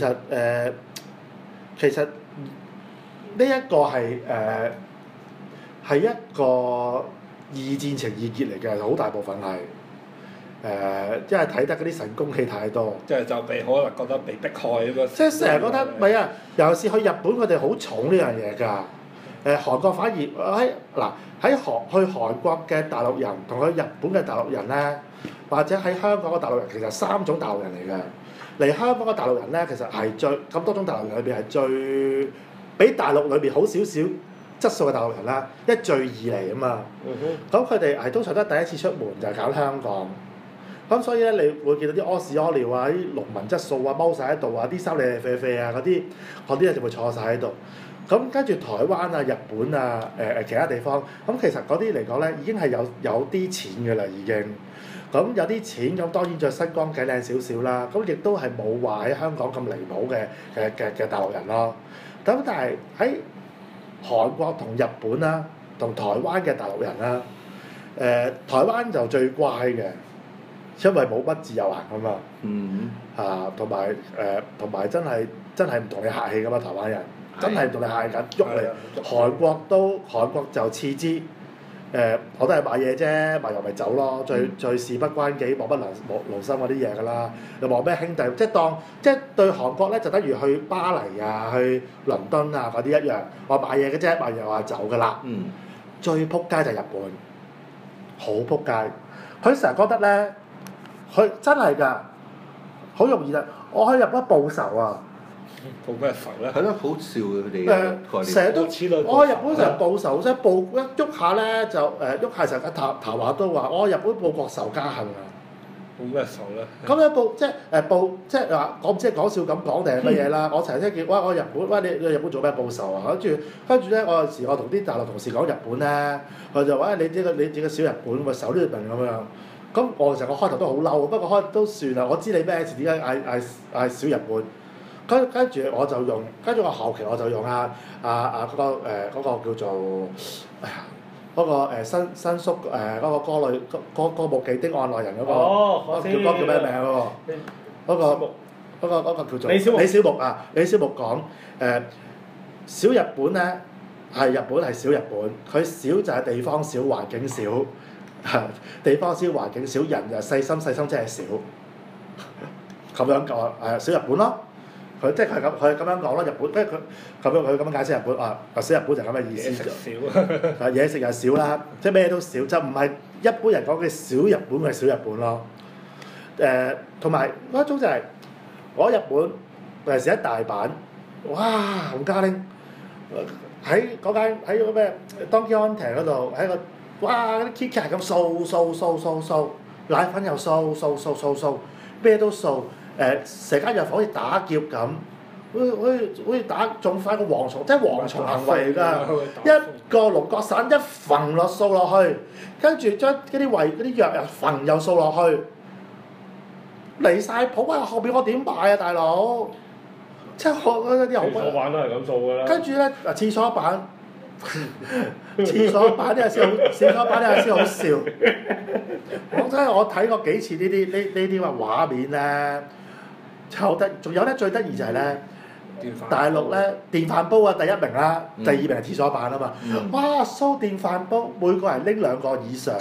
實呢一個係一個二戰情意結嚟嘅，好大部分係因為睇得嗰啲神功戲太多， 即係就被可能覺得被迫害咁樣。 即係成日覺得唔係啊，尤其是去日本，佢哋好重呢樣嘢㗎。韓國反而喺去韓國嘅大陸人同去日本嘅大陸人咧，或者喺香港嘅大陸人，其實3種大陸人嚟嘅。嚟香港嘅大陸人咧，其實係咁多種大陸人裏邊係最比大陸裏邊好少少質素嘅大陸人啦，因為最易嚟啊嘛。咁佢哋係通常都係第一次出門就係揀香港。咁所以咧，你會見到啲屙屎屙尿啊，啲農民質素啊，踎晒喺度啊，啲衫嚟肥肥啊，嗰啲人就會坐晒喺度。咁跟住台灣啊、日本啊、其他地方，咁其實嗰啲嚟講咧，已經係有啲錢㗎啦，已經。 咁有啲錢咁當然着身光頸靚少少啦，咁亦都係冇話喺香港咁離譜嘅大陸人咯。咁但係喺韓國同日本啦，同台灣嘅大陸人啦，台灣就最乖嘅，因為冇乜自由行啊嘛。同埋真係唔同你客氣噶嘛，台灣人真係唔同你客氣緊，喐你。韓國就次之。我都係買嘢啫，買完咪走咯。最事不關己，莫不勞心嗰啲嘢㗎啦。又話咩兄弟，即係對韓國咧就等於去巴黎啊、去倫敦啊嗰啲一樣。我買嘢嘅啫，買完又話走㗎啦。最撲街就係日本，好撲街。佢成日覺得咧，佢真係㗎，好容易啊！我去日本報仇啊！ 報咩仇咧？ 係咯，好笑嘅佢哋。 成日都我去日本成日報仇，即係報一喐下咧就喐下成日談話都話我去日本報國仇家恨啊！ 報咩仇咧？ 咁咧報即係話我唔知係講笑咁講定係乜嘢啦。我成日聽見哇我日本哇你去日本做咩報仇啊？跟住咧我有時我同啲大陸同事講日本咧，佢就話你自己小日本咪手呢度咁樣。咁我成個開頭都好嬲，不過都算啦。我知你咩事，點解嗌小日本？跟住我就用，跟住我後期我就用嗰個叫做嗰個新宿嗰個歌舞伎町案內人嗰個，叫咩名嗰個叫做李小牧啊！李小牧講小日本咧係日本係小日本，佢小就係地方小，環境小，地方小環境小，人就細心即係少，咁樣講小日本咯。佢即係佢咁樣講咯，日本即係佢咁樣解釋日本小日本就係咁嘅意思。嘢食少，嘢食又少啦，即係咩都少，就唔係一般人講嘅小日本嘅小日本咯。同埋嗰一種就係我喺日本，尤其是喺大阪，哇！洪家拎喺嗰個咩 Donkey Hunter 嗰度，喺個哇嗰啲 Kit 係咁掃，奶粉又掃，咩都掃。成間藥房好似打劫咁，好似打中翻個蝗蟲，即係蝗蟲行為㗎。一個龍角散一揈落掃落去，跟住將嗰啲藥又揈又掃落去，離晒譜啊！後邊我點買啊，大佬？即係我嗰啲好。廁所板都係咁掃㗎啦。跟住咧，廁所板呢有先好笑。我睇過幾次呢啲畫面咧。仲有咧最得意就係咧，大陸咧電飯煲啊第一名啦，第二名係廁所板啊嘛。哇！蘇電飯煲每個人拎2個以上，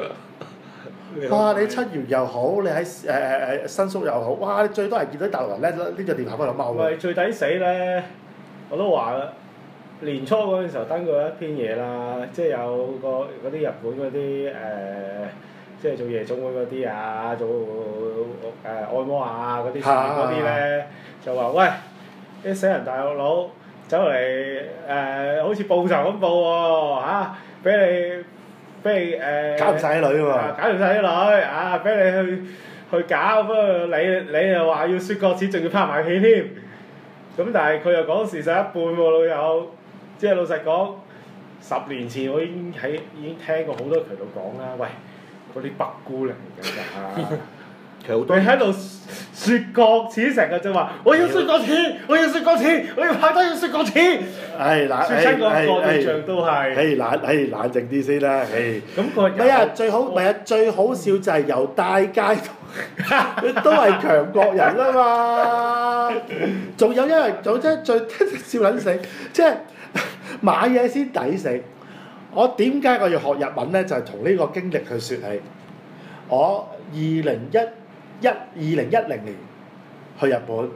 哇！你七元又好，你喺新宿又好，哇！你最多係見到大陸人咧拎隻電飯煲喺度踎。 喂，最抵死咧！我都話啦，年初嗰陣時候登過一篇嘢啦，即係有嗰啲日本嗰啲即係做夜總會嗰啲啊，做按摩啊嗰啲嗰啲咧，就話喂啲死人大陸佬走嚟好似報仇咁報喎嚇，俾你搞唔晒啲女喎， 搞唔晒啲女啊，俾你去搞，不過你又話要雪國恥，仲要拍埋戲添，咁但係佢又講事實一半喎老友，即係老實講，10年前我已經聽過好多渠道講啦，喂。嗰啲北姑嚟㗎咋，其實好多你喺度雪國恥成日就話我要雪國恥，我要拍低要雪國恥。雪親個對象都係。 冷靜啲先啦， 咁個唔係啊，最好笑就係由大街都係強國人啊嘛。仲有因為最笑撚死，即係買嘢先抵死。我點解我要學日文咧？就係從呢個經歷去説起。我2010年去日本，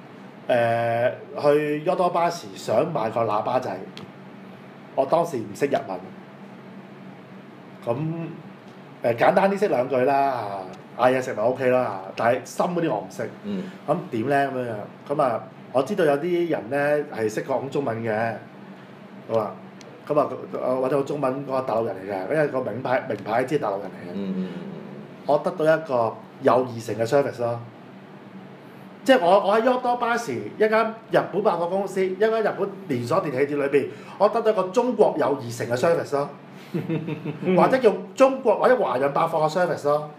去優多巴士想買個喇叭仔，我當時唔識日文，咁簡單啲識2句啦嚇，嗌嘢食咪 OK 啦，但係深嗰啲我唔識。咁點咧咁樣？咁啊，我知道有啲人咧係識講中文嘅，好啦。咁啊，揾到個中文嗰個大陸人嚟嘅，因為個名牌即係大陸人嚟嘅。我得到一個友誼性嘅 service 咯。 即係我喺Yodo巴士一間日本百貨公司，一間日本連鎖電器店裏邊，我得到一個中國友誼城嘅 service 咯，或者叫中國或者華潤百貨嘅 service 咯。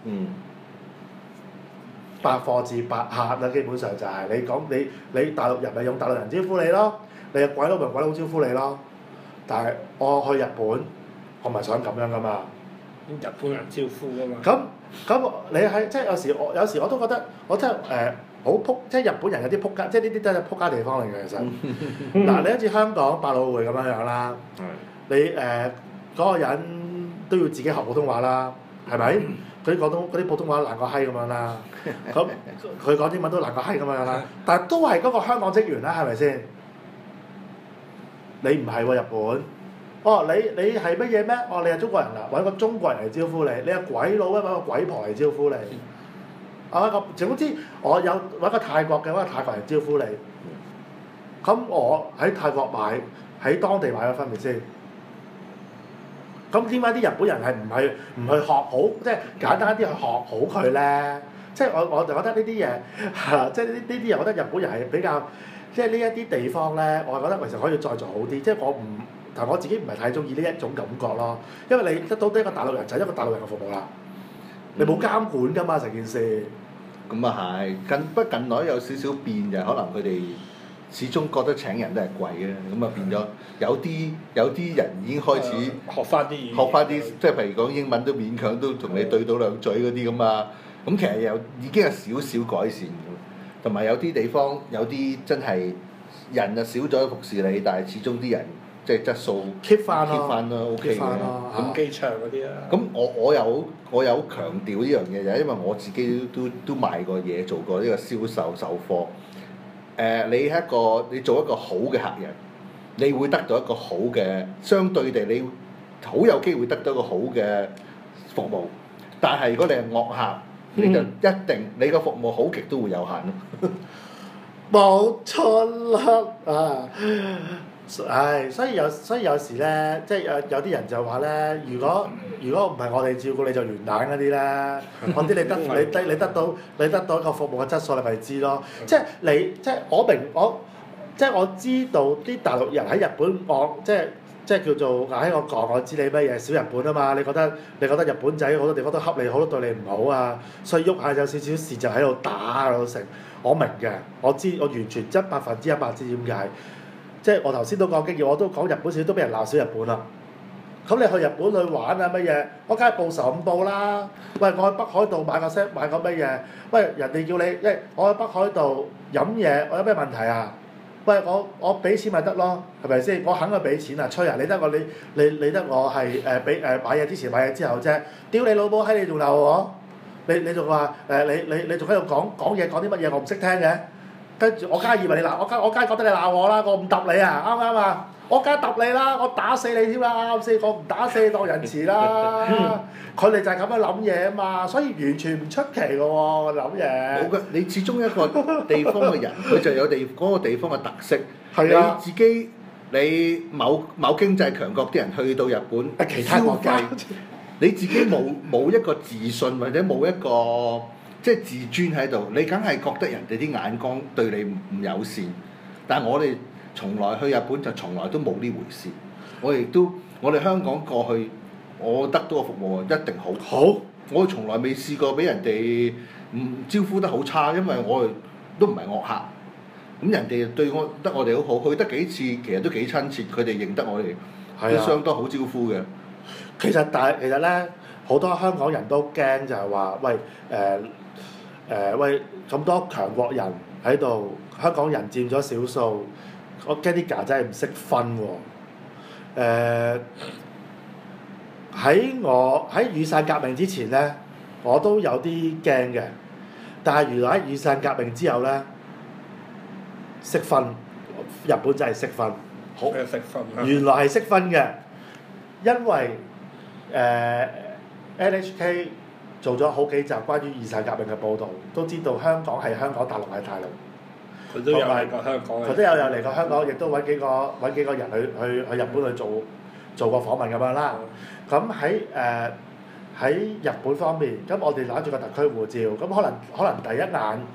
百貨至百客啦，基本上就係你講你大陸人咪用大陸人招呼你咯，你係鬼佬咪鬼佬招呼你咯。但係我去日本，我唔係想咁樣噶嘛。 日本人招呼噶嘛。 咁你係即係有時我都覺得我真係好撲，即係日本人有啲撲街，即係呢啲都係撲街地方嚟嘅其實。嗱你好似香港百老匯咁樣樣啦，你嗰個人都要自己學普通話啦，係咪？嗰啲普通話爛過閪咁樣啦，咁佢講英文都爛過閪咁樣啦，但係都係嗰個香港職員啦，係咪先？你唔係喎日本，哦你係乜嘢咩？哦你係中國人啦，揾個中國人嚟招呼你，你係鬼佬咩？揾個鬼婆嚟招呼你，總之我有揾個泰國嘅揾個泰國人招呼你，咁我喺泰國買喺當地買有分別先。咁點解啲日本人係唔去學好，即係簡單啲去學好佢咧？即係我就覺得呢啲嘢，即係呢啲嘢，我覺得日本人係比較，即係呢一啲地方咧，我係覺得其實可以再做好啲。即係我自己唔係太中意呢一種感覺咯，因為你得到呢一個大陸人就係一個大陸人嘅服務啦，你冇監管㗎嘛成件事。 咁啊係，近來有少少變就可能佢哋始終覺得請人都係貴嘅，咁啊變咗有啲人已經開始學翻啲， 即係譬如講英文都勉強都同你對到兩嘴嗰啲咁啊，咁其實已經有少少改善嘅，同埋有啲地方有啲真係人就少咗服侍你，但係始終啲人即係質素 keep 翻咯 OK 嘅。 咁機場嗰啲啊。 咁我有強調呢樣嘢就係因為我自己都賣過嘢，做過呢個銷售售貨。你做一個好嘅客人，你會得到一個好嘅，相對地你好有機會得到一個好嘅服務。但係如果你係惡客，你就一定你個服務好極都會有限咯。 冇錯啦啊！所以有時咧，即係有啲人就話咧，如果唔係我哋照顧你就完蛋嗰啲咧，嗰啲你得到一個服務嘅質素，你咪知咯。即係我知道啲大陸人喺日本即係叫做喺我講，我知你乜嘢小日本啊嘛？你覺得日本仔好多地方都恰你好，都對你唔好啊，所以喐下有少少事就喺度打喺度成。我明嘅，我知我完全100%知點解。即係我頭先都講經驗，我都講日本少都俾人鬧小日本啦。咁你去日本去玩啊乜嘢？我梗係報仇咁報啦。喂，我去北海道買個乜嘢？喂，人哋叫你，我去北海道飲嘢，我有咩問題啊？喂，我俾錢咪得咯，係咪先？我肯去俾錢啊！吹啊！你得我係買嘢之前買嘢之後啫。屌你老母閪！你仲鬧我？你仲話你仲喺度講嘢講啲乜嘢？我唔識聽嘅。跟住我梗係以為你鬧我，我梗係覺得你鬧我啦，我唔揼你啊，啱唔啱啊？我梗係揼你啦，我打死你添啦，啱先？我唔打死你當人詞啦。佢哋就係咁樣諗嘢啊嘛，所以完全唔出奇嘅喎諗嘢。 冇㗎，你始終一個地方嘅人，佢就有嗰個地方嘅特色。 係啊。 你自己你某經濟強國啲人去到日本其他國家， 你自己冇一個自信或者冇一個即係自尊喺度，你梗係覺得人哋啲眼光對你唔友善。但係我哋從來去日本就從來都冇呢回事。我哋香港過去，我得到嘅服務一定好。 好， 我從來未試過俾人哋唔招呼得好差，因為我哋都唔係惡客。咁人哋對我哋好好，去得幾次其實都幾親切，佢哋認得我哋，都相當好招呼嘅。 其實咧，好多香港人都驚就係話，喂喂咁多強國人喺度，香港人佔咗少數，我驚啲架真係唔識分喎。喺雨傘革命之前咧，我都有啲驚嘅，但係原來喺雨傘革命之後咧，識分，日本真係識分，好，原來係識分嘅，因為NHK 做咗好幾集關於雨傘革命嘅報導，都知道香港係香港，大陸係大陸。 佢都有嚟過香港。 佢都有嚟過香港，亦都揾幾個人去日本去做過訪問咁樣啦。咁喺日本方面，咁我哋攞住個特區護照，咁可能第一眼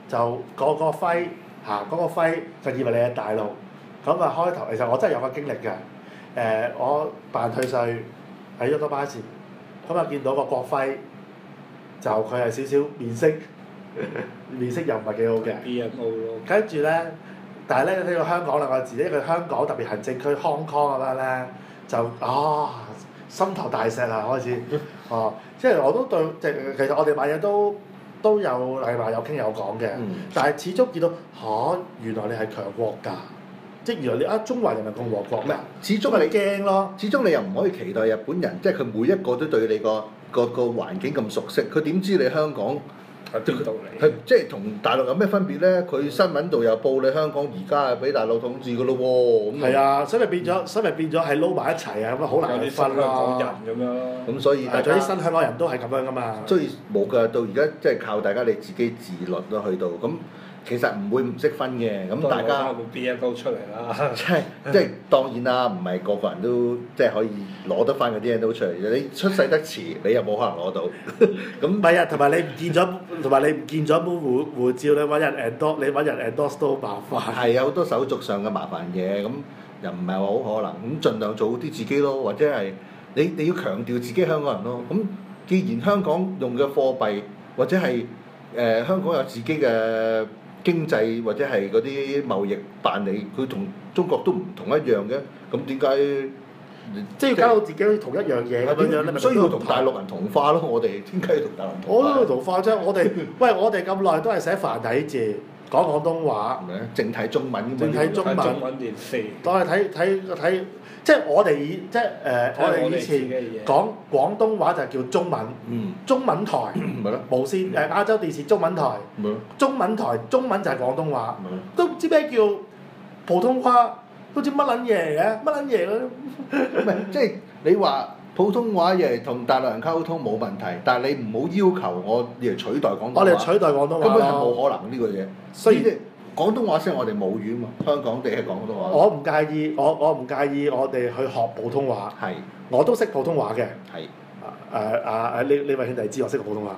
就個徽嗰個徽就以為你係大陸，咁啊開頭其實我真係有個經歷嘅，我辦退稅喺咗多巴士，咁啊見到個國徽就佢係少少面色，面色又唔係幾好嘅。 BNO 咯。 跟住咧，但係咧呢個香港兩個字，呢個香港特別行政區 Hong Kong 咁樣咧，就心頭大石啊開始，即係我都對，其實我哋買嘢都有禮貌有傾有講嘅，但係始終見到原來你係強國㗎，即係原來你中華人民共和國咩？ 始終係你驚咯， 始終你又唔可以期待日本人，即係佢每一個都對你個環境咁熟悉，佢點知你香港？ 係邊度嚟？ 係即係同大陸有咩分別咧？佢新聞度又報你香港而家係俾大陸統治㗎咯喎， 係啊，所以咪變咗係撈埋一齊啊，咁啊好難去分咯。 人咁樣。 咁所以仲有啲新香港人都係咁樣㗎嘛。 所以冇㗎，到而家即係靠大家你自己自律咯，去到咁。其實唔會唔識分嘅，咁大家會 BNO 出嚟啦。 即係當然啦，唔係個個人都即係可以攞得翻嗰啲嘢都出嚟。你出世得遲，你又冇可能攞到。咁唔係啊，同埋你唔見咗本護照，你揾人 endorse 都麻煩。 係有好多手續上嘅麻煩嘢，咁又唔係話好可能。咁盡量做好啲自己咯，或者係你要強調自己香港人咯。咁既然香港用嘅貨幣或者係香港有自己嘅經濟或者係嗰啲貿易辦理，佢同中國都唔同一樣嘅，咁點解即係要搞到自己同一樣嘢咁樣咧？ 唔需要同大陸人同化咯，我哋點解要同大陸人同化？ 我都同化啫，我哋咁耐都係寫繁體字，講廣東話， 正體中文咁樣。 正體中文連四。 當係睇，即係我哋以前講廣東話就係叫中文，中文台，無線亞洲電視中文台，中文台中文就係廣東話，都唔知咩叫普通話，都唔知乜撚嘢嘅，乜撚嘢嗰啲。 唔係，即係你話普通話亦係同大陸人溝通冇問題，但係你唔好要求我嚟取代廣東話。 我哋取代廣東話根本係冇可能呢個嘢。所以廣東話先係我哋母語啊嘛，香港地係廣東話。 我唔介意，我唔介意我哋去學普通話。 係。 我都識普通話嘅。 係。 呢位兄弟知我識普通話。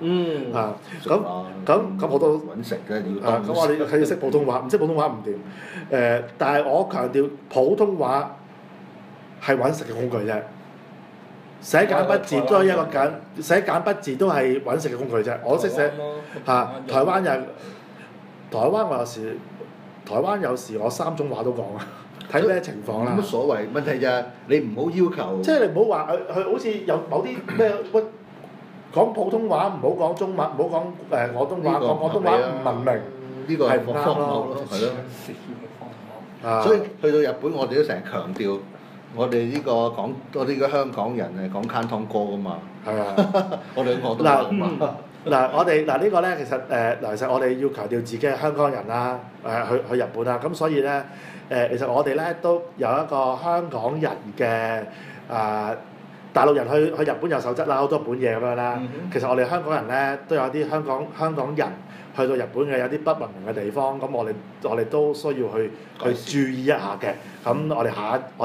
咁我都揾食嘅要。咁我哋佢要識普通話，唔識普通話唔掂。但係我強調普通話係揾食嘅工具啫。寫簡筆字都係一個寫簡筆字都係揾食嘅工具啫。我識寫台灣人。台灣有時我3種話都講啊，睇咩情況啦。 冇乜所謂，問題就係你唔好要求。 即係你唔好話佢好似有某啲咩講普通話，唔好講中文，唔好講廣東話，講廣東話唔文明， 呢個係唔啱咯，係咯。所以去到日本，我哋都成日強調，我哋呢個香港人係講 Canton 歌㗎嘛。係啊，我哋廣東話嘛。 我哋呢個咧，其實我哋要強調自己係香港人啦，去日本啦，咁所以咧其實我哋咧都有一個香港人嘅大陸人去日本有守則啦，好多本嘢咁樣啦。其實我哋香港人咧都有啲香港人去到日本嘅有啲不文明嘅地方，咁我哋都需要去注意一下嘅。咁我哋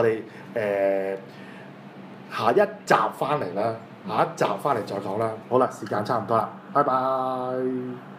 下一集翻嚟啦。下一集翻嚟再講啦。好啦，時間差唔多啦，拜拜。